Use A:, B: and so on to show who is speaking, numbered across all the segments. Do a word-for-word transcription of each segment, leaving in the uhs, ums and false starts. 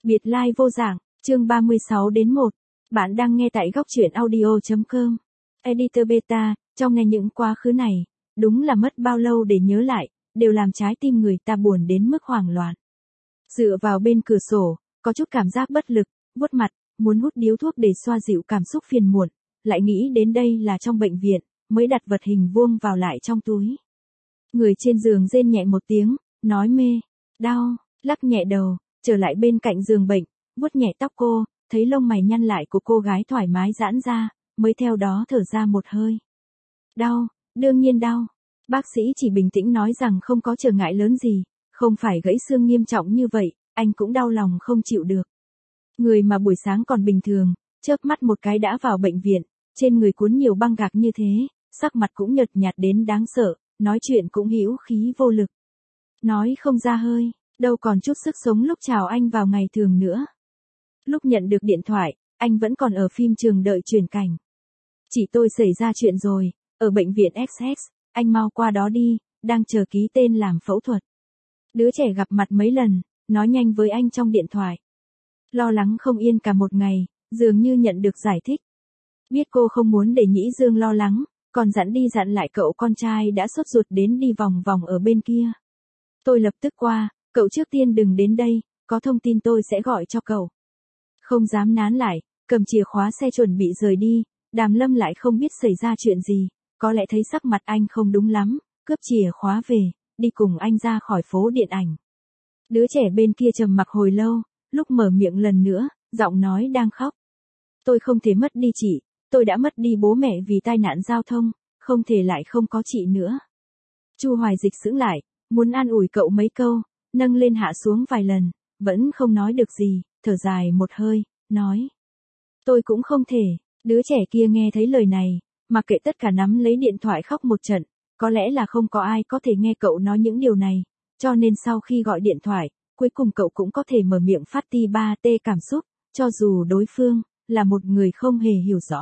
A: Biệt lai vô dạng, chương ba mươi sáu đến một. Bạn đang nghe tại góc truyện audio chấm com. Editor Beta, trong này những quá khứ này, đúng là mất bao lâu để nhớ lại, đều làm trái tim người ta buồn đến mức hoảng loạn. Dựa vào bên cửa sổ, có chút cảm giác bất lực, vuốt mặt, muốn hút điếu thuốc để xoa dịu cảm xúc phiền muộn, lại nghĩ đến đây là trong bệnh viện, mới đặt vật hình vuông vào lại trong túi. Người trên giường rên nhẹ một tiếng, nói mê, đau, lắc nhẹ đầu, trở lại bên cạnh giường bệnh, vuốt nhẹ tóc cô, thấy lông mày nhăn lại của cô gái thoải mái giãn ra, mới theo đó thở ra một hơi. Đau, đương nhiên đau. Bác sĩ chỉ bình tĩnh nói rằng không có trở ngại lớn gì, không phải gãy xương nghiêm trọng như vậy, anh cũng đau lòng không chịu được. Người mà buổi sáng còn bình thường, chớp mắt một cái đã vào bệnh viện, trên người cuốn nhiều băng gạc như thế, sắc mặt cũng nhợt nhạt đến đáng sợ, nói chuyện cũng hữu khí vô lực. Nói không ra hơi, đâu còn chút sức sống lúc chào anh vào ngày thường nữa. Lúc nhận được điện thoại, anh vẫn còn ở phim trường đợi chuyển cảnh. Chị tôi xảy ra chuyện rồi, ở bệnh viện ích ích, anh mau qua đó đi, đang chờ ký tên làm phẫu thuật. Đứa trẻ gặp mặt mấy lần, nói nhanh với anh trong điện thoại. Lo lắng không yên cả một ngày, dường như nhận được giải thích. Biết cô không muốn để Nhĩ Dương lo lắng, còn dặn đi dặn lại cậu con trai đã sốt ruột đến đi vòng vòng ở bên kia. Tôi lập tức qua, cậu trước tiên đừng đến đây, có thông tin tôi sẽ gọi cho cậu. Không dám nán lại, cầm chìa khóa xe chuẩn bị rời đi, Đàm Lâm lại không biết xảy ra chuyện gì, có lẽ thấy sắc mặt anh không đúng lắm, cướp chìa khóa về, đi cùng anh ra khỏi phố điện ảnh. Đứa trẻ bên kia trầm mặc hồi lâu, lúc mở miệng lần nữa, giọng nói đang khóc. Tôi không thể mất đi chị, tôi đã mất đi bố mẹ vì tai nạn giao thông, không thể lại không có chị nữa. Chu Hoài Dịch sững lại, muốn an ủi cậu mấy câu, nâng lên hạ xuống vài lần, vẫn không nói được gì, thở dài một hơi, nói. Tôi cũng không thể, đứa trẻ kia nghe thấy lời này, mặc kệ tất cả nắm lấy điện thoại khóc một trận, có lẽ là không có ai có thể nghe cậu nói những điều này, cho nên sau khi gọi điện thoại, cuối cùng cậu cũng có thể mở miệng phát ti ba tê cảm xúc, cho dù đối phương là một người không hề hiểu rõ.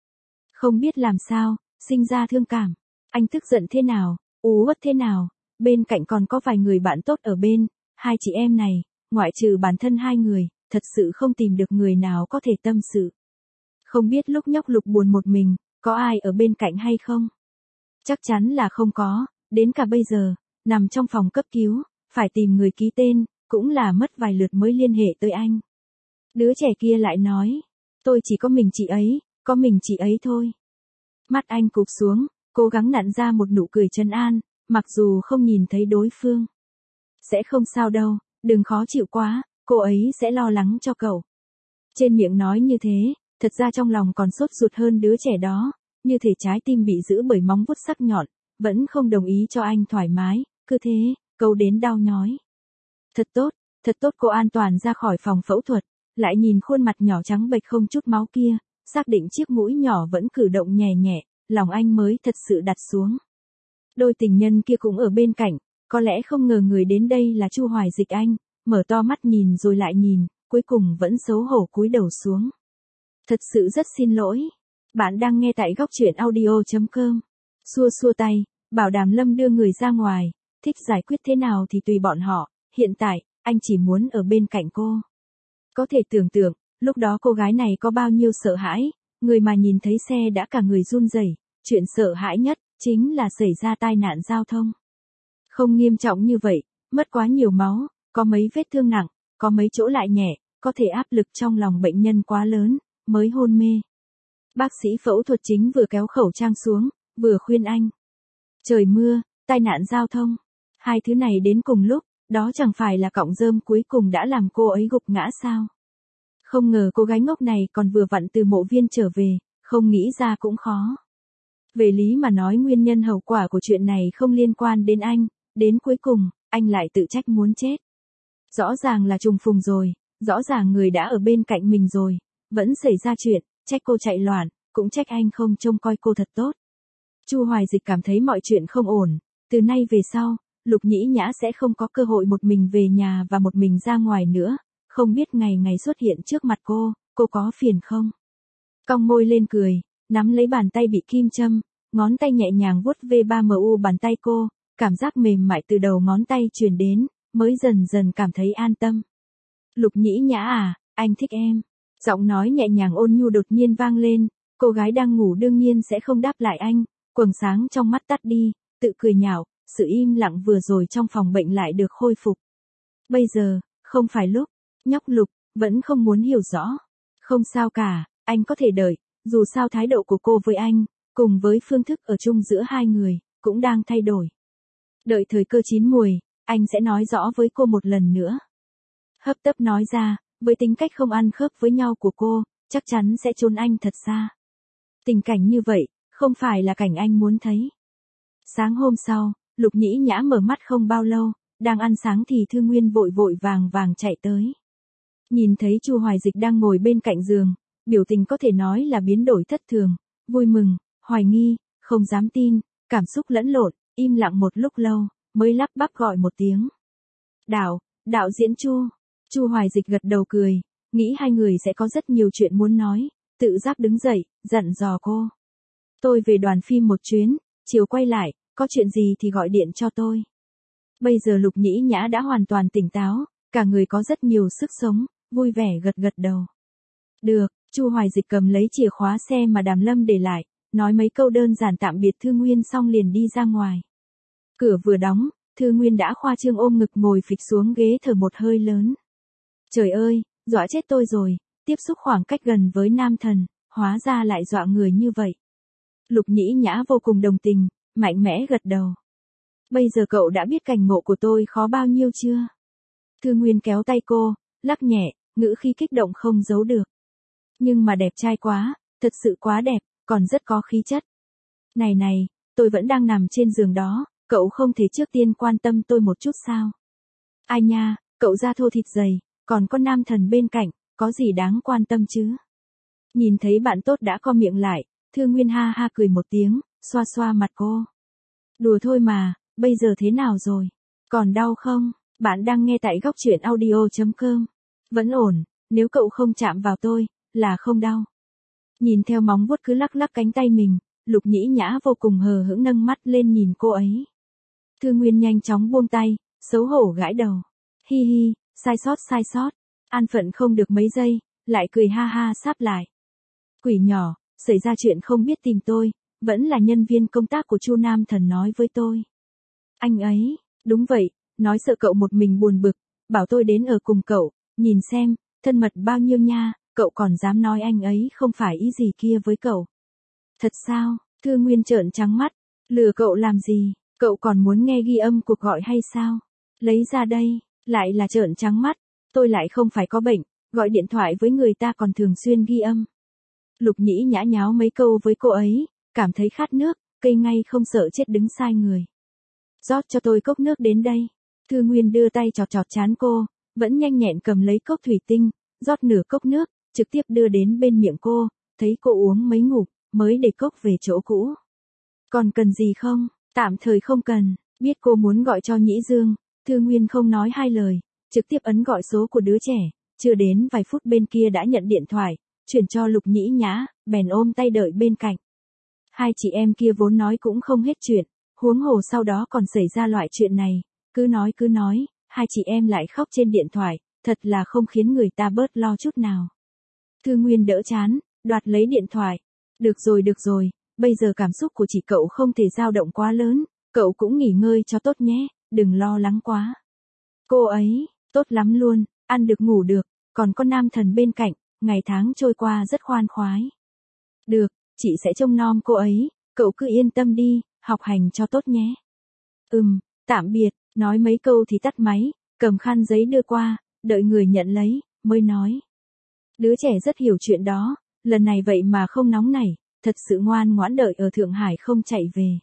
A: Không biết làm sao, sinh ra thương cảm, anh tức giận thế nào, ú uất thế nào, bên cạnh còn có vài người bạn tốt ở bên, hai chị em này, ngoại trừ bản thân hai người, thật sự không tìm được người nào có thể tâm sự. Không biết lúc nhóc Lục buồn một mình, có ai ở bên cạnh hay không? Chắc chắn là không có, đến cả bây giờ, nằm trong phòng cấp cứu, phải tìm người ký tên, cũng là mất vài lượt mới liên hệ tới anh. Đứa trẻ kia lại nói, tôi chỉ có mình chị ấy, có mình chị ấy thôi. Mắt anh cụp xuống, cố gắng nặn ra một nụ cười trấn an, mặc dù không nhìn thấy đối phương. Sẽ không sao đâu, đừng khó chịu quá, cô ấy sẽ lo lắng cho cậu. Trên miệng nói như thế, thật ra trong lòng còn sốt ruột hơn đứa trẻ đó, như thể trái tim bị giữ bởi móng vuốt sắc nhọn, vẫn không đồng ý cho anh thoải mái, cứ thế, câu đến đau nhói. Thật tốt, thật tốt cô an toàn ra khỏi phòng phẫu thuật, lại nhìn khuôn mặt nhỏ trắng bệch không chút máu kia, xác định chiếc mũi nhỏ vẫn cử động nhẹ nhẹ, lòng anh mới thật sự đặt xuống. Đôi tình nhân kia cũng ở bên cạnh, có lẽ không ngờ người đến đây là Chu Hoài Dịch anh, mở to mắt nhìn rồi lại nhìn, cuối cùng vẫn xấu hổ cúi đầu xuống. Thật sự rất xin lỗi. Bạn đang nghe tại góc truyện audio chấm com. Xua xua tay, bảo Đàm Lâm đưa người ra ngoài, thích giải quyết thế nào thì tùy bọn họ, hiện tại, anh chỉ muốn ở bên cạnh cô. Có thể tưởng tượng, lúc đó cô gái này có bao nhiêu sợ hãi, người mà nhìn thấy xe đã cả người run rẩy, chuyện sợ hãi nhất, chính là xảy ra tai nạn giao thông. Không nghiêm trọng như vậy, mất quá nhiều máu, có mấy vết thương nặng, có mấy chỗ lại nhẹ, có thể áp lực trong lòng bệnh nhân quá lớn, mới hôn mê. Bác sĩ phẫu thuật chính vừa kéo khẩu trang xuống, vừa khuyên anh. Trời mưa, tai nạn giao thông, hai thứ này đến cùng lúc, đó chẳng phải là cọng rơm cuối cùng đã làm cô ấy gục ngã sao? Không ngờ cô gái ngốc này còn vừa vặn từ mộ viên trở về, không nghĩ ra cũng khó. Về lý mà nói nguyên nhân hậu quả của chuyện này không liên quan đến anh, đến cuối cùng, anh lại tự trách muốn chết. Rõ ràng là trùng phùng rồi, rõ ràng người đã ở bên cạnh mình rồi, vẫn xảy ra chuyện, trách cô chạy loạn, cũng trách anh không trông coi cô thật tốt. Chu Hoài Dịch cảm thấy mọi chuyện không ổn, từ nay về sau, Lục Nhĩ Nhã sẽ không có cơ hội một mình về nhà và một mình ra ngoài nữa, không biết ngày ngày xuất hiện trước mặt cô, cô có phiền không? Cong môi lên cười, nắm lấy bàn tay bị kim châm, ngón tay nhẹ nhàng vuốt ve ba mu bàn tay cô, cảm giác mềm mại từ đầu ngón tay truyền đến, mới dần dần cảm thấy an tâm. Lục Nhĩ Nhã à, anh thích em. Giọng nói nhẹ nhàng ôn nhu đột nhiên vang lên, cô gái đang ngủ đương nhiên sẽ không đáp lại anh, quầng sáng trong mắt tắt đi, tự cười nhạo, sự im lặng vừa rồi trong phòng bệnh lại được khôi phục. Bây giờ, không phải lúc, nhóc Lục, vẫn không muốn hiểu rõ. Không sao cả, anh có thể đợi, dù sao thái độ của cô với anh, cùng với phương thức ở chung giữa hai người, cũng đang thay đổi. Đợi thời cơ chín muồi, anh sẽ nói rõ với cô một lần nữa. Hấp tấp nói ra, với tính cách không ăn khớp với nhau của cô, chắc chắn sẽ trốn anh thật xa. Tình cảnh như vậy, không phải là cảnh anh muốn thấy. Sáng hôm sau, Lục Nhĩ Nhã mở mắt không bao lâu, đang ăn sáng thì Thư Nguyên vội vội vàng vàng chạy tới. Nhìn thấy Chu Hoài Dịch đang ngồi bên cạnh giường, biểu tình có thể nói là biến đổi thất thường, vui mừng, hoài nghi, không dám tin, cảm xúc lẫn lộn, im lặng một lúc lâu, mới lắp bắp gọi một tiếng. Đạo, đạo diễn Chu. Chu Hoài Dịch gật đầu cười, nghĩ hai người sẽ có rất nhiều chuyện muốn nói, tự giác đứng dậy, dặn dò cô. Tôi về đoàn phim một chuyến, chiều quay lại, có chuyện gì thì gọi điện cho tôi. Bây giờ Lục Nhĩ Nhã đã hoàn toàn tỉnh táo, cả người có rất nhiều sức sống, vui vẻ gật gật đầu. Được, Chu Hoài Dịch cầm lấy chìa khóa xe mà Đàm Lâm để lại, nói mấy câu đơn giản tạm biệt Thư Nguyên xong liền đi ra ngoài. Cửa vừa đóng, Thư Nguyên đã khoa trương ôm ngực ngồi phịch xuống ghế thở một hơi lớn. Trời ơi, dọa chết tôi rồi, tiếp xúc khoảng cách gần với nam thần, hóa ra lại dọa người như vậy. Lục Nhĩ Nhã vô cùng đồng tình, mạnh mẽ gật đầu. Bây giờ cậu đã biết cảnh ngộ của tôi khó bao nhiêu chưa? Thư Nguyên kéo tay cô, lắc nhẹ, ngữ khí kích động không giấu được. Nhưng mà đẹp trai quá, thật sự quá đẹp, còn rất có khí chất. Này này, tôi vẫn đang nằm trên giường đó, cậu không thể trước tiên quan tâm tôi một chút sao? Ai nha, cậu da thô thịt dày, còn có nam thần bên cạnh, có gì đáng quan tâm chứ? Nhìn thấy bạn tốt đã co miệng lại, Thư Nguyên ha ha cười một tiếng, xoa xoa mặt cô. Đùa thôi mà, bây giờ thế nào rồi? Còn đau không? Bạn đang nghe tại góc truyện audio chấm com. Vẫn ổn, nếu cậu không chạm vào tôi, là không đau. Nhìn theo móng vuốt cứ lắc lắc cánh tay mình, Lục Nhĩ Nhã vô cùng hờ hững nâng mắt lên nhìn cô ấy. Thư Nguyên nhanh chóng buông tay, xấu hổ gãi đầu. Hi hi, sai sót sai sót. An phận không được mấy giây, lại cười ha ha sáp lại. Quỷ nhỏ, xảy ra chuyện không biết tìm tôi, vẫn là nhân viên công tác của Chu Nam Thần nói với tôi. Anh ấy, đúng vậy, nói sợ cậu một mình buồn bực, bảo tôi đến ở cùng cậu, nhìn xem, thân mật bao nhiêu nha, cậu còn dám nói anh ấy không phải ý gì kia với cậu. Thật sao? Thư Nguyên trợn trắng mắt, lừa cậu làm gì, cậu còn muốn nghe ghi âm cuộc gọi hay sao? Lấy ra đây, lại là trợn trắng mắt, tôi lại không phải có bệnh, gọi điện thoại với người ta còn thường xuyên ghi âm. Lục Nhĩ Nhã nháo mấy câu với cô ấy, cảm thấy khát nước, cây ngay không sợ chết đứng sai người. Rót cho tôi cốc nước đến đây. Thư Nguyên đưa tay chọt chọt trán cô, vẫn nhanh nhẹn cầm lấy cốc thủy tinh, rót nửa cốc nước, trực tiếp đưa đến bên miệng cô, thấy cô uống mấy ngụm, mới để cốc về chỗ cũ. Còn cần gì không? Tạm thời không cần, biết cô muốn gọi cho Nhĩ Dương, Thư Nguyên không nói hai lời, trực tiếp ấn gọi số của đứa trẻ, chưa đến vài phút bên kia đã nhận điện thoại, chuyển cho Lục Nhĩ Nhã, bèn ôm tay đợi bên cạnh. Hai chị em kia vốn nói cũng không hết chuyện, huống hồ sau đó còn xảy ra loại chuyện này, cứ nói cứ nói, hai chị em lại khóc trên điện thoại, thật là không khiến người ta bớt lo chút nào. Thư Nguyên đỡ chán, đoạt lấy điện thoại. Được rồi được rồi, bây giờ cảm xúc của chị cậu không thể dao động quá lớn, cậu cũng nghỉ ngơi cho tốt nhé, đừng lo lắng quá. Cô ấy, tốt lắm luôn, ăn được ngủ được, còn có nam thần bên cạnh, ngày tháng trôi qua rất khoan khoái. Được, chị sẽ trông nom cô ấy, cậu cứ yên tâm đi, học hành cho tốt nhé. Ừm, tạm biệt, nói mấy câu thì tắt máy, cầm khăn giấy đưa qua, đợi người nhận lấy, mới nói. Đứa trẻ rất hiểu chuyện đó, lần này vậy mà không nóng nảy, thật sự ngoan ngoãn đợi ở Thượng Hải không chạy về.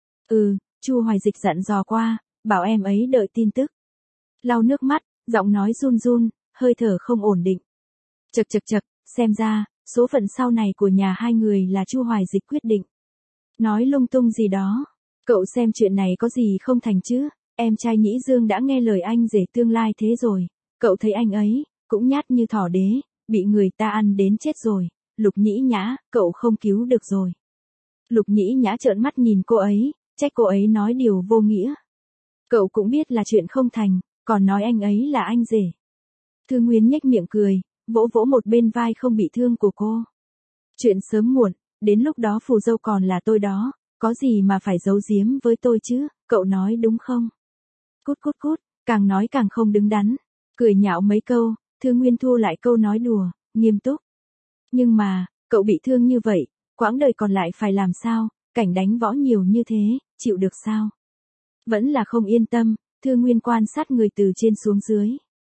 A: Ừ, Chu Hoài Dịch dặn dò qua, bảo em ấy đợi tin tức. Lau nước mắt, giọng nói run run, hơi thở không ổn định. Chật chật chật, xem ra, số phận sau này của nhà hai người là Chu Hoài Dịch quyết định. Nói lung tung gì đó, cậu xem chuyện này có gì không thành chứ, em trai Nhĩ Dương đã nghe lời anh rể tương lai thế rồi, cậu thấy anh ấy, cũng nhát như thỏ đế, bị người ta ăn đến chết rồi, Lục Nhĩ Nhã, cậu không cứu được rồi. Lục Nhĩ Nhã trợn mắt nhìn cô ấy, trách cô ấy nói điều vô nghĩa. Cậu cũng biết là chuyện không thành, còn nói anh ấy là anh rể. Thư Nguyên nhếch miệng cười, vỗ vỗ một bên vai không bị thương của cô. Chuyện sớm muộn, đến lúc đó phù dâu còn là tôi đó, có gì mà phải giấu giếm với tôi chứ, cậu nói đúng không? Cút cút cút, càng nói càng không đứng đắn. Cười nhạo mấy câu, Thư Nguyên thu lại câu nói đùa, nghiêm túc. Nhưng mà, cậu bị thương như vậy, quãng đời còn lại phải làm sao, cảnh đánh võ nhiều như thế, chịu được sao? Vẫn là không yên tâm, Thư Nguyên quan sát người từ trên xuống dưới.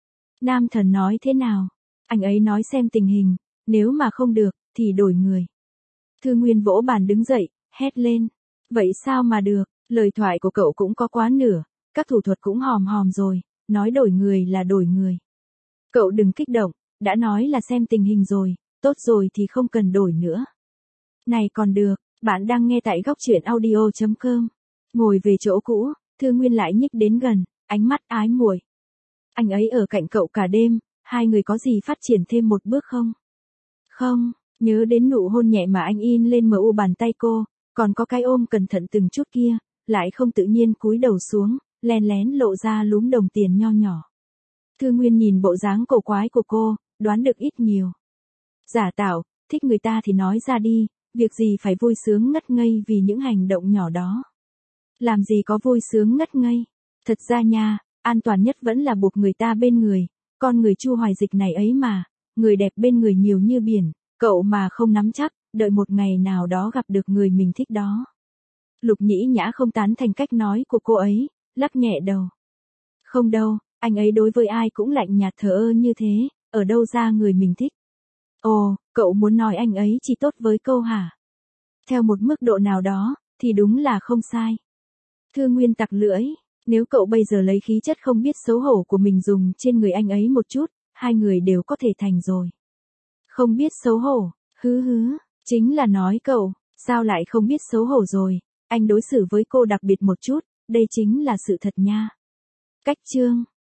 A: Nam Thần nói thế nào? Anh ấy nói xem tình hình, nếu mà không được, thì đổi người. Thư Nguyên vỗ bàn đứng dậy, hét lên. Vậy sao mà được, lời thoại của cậu cũng có quá nửa, các thủ thuật cũng hòm hòm rồi, nói đổi người là đổi người. Cậu đừng kích động, đã nói là xem tình hình rồi, tốt rồi thì không cần đổi nữa. Này còn được, bạn đang nghe tại góc truyện audio chấm com. Ngồi về chỗ cũ, Thư Nguyên lại nhích đến gần, ánh mắt ái muội. Anh ấy ở cạnh cậu cả đêm, hai người có gì phát triển thêm một bước không? Không, nhớ đến nụ hôn nhẹ mà anh in lên mờ u bàn tay cô, còn có cái ôm cẩn thận từng chút kia, lại không tự nhiên cúi đầu xuống, lén lén lộ ra lúm đồng tiền nho nhỏ. Thư Nguyên nhìn bộ dáng cổ quái của cô, đoán được ít nhiều. Giả tạo, thích người ta thì nói ra đi, việc gì phải vui sướng ngất ngây vì những hành động nhỏ đó. Làm gì có vui sướng ngất ngây. Thật ra nha, an toàn nhất vẫn là buộc người ta bên người, con người Chu Hoài Dịch này ấy mà, người đẹp bên người nhiều như biển, cậu mà không nắm chắc, đợi một ngày nào đó gặp được người mình thích đó. Lục Nhĩ Nhã không tán thành cách nói của cô ấy, lắc nhẹ đầu. Không đâu, anh ấy đối với ai cũng lạnh nhạt thờ ơ như thế, ở đâu ra người mình thích. Ồ, cậu muốn nói anh ấy chỉ tốt với câu hả? Theo một mức độ nào đó, thì đúng là không sai. Thư Nguyên tặc lưỡi, nếu cậu bây giờ lấy khí chất không biết xấu hổ của mình dùng trên người anh ấy một chút, hai người đều có thể thành rồi. Không biết xấu hổ, hứ hứ, chính là nói cậu, sao lại không biết xấu hổ rồi, anh đối xử với cô đặc biệt một chút, đây chính là sự thật nha. Cách chương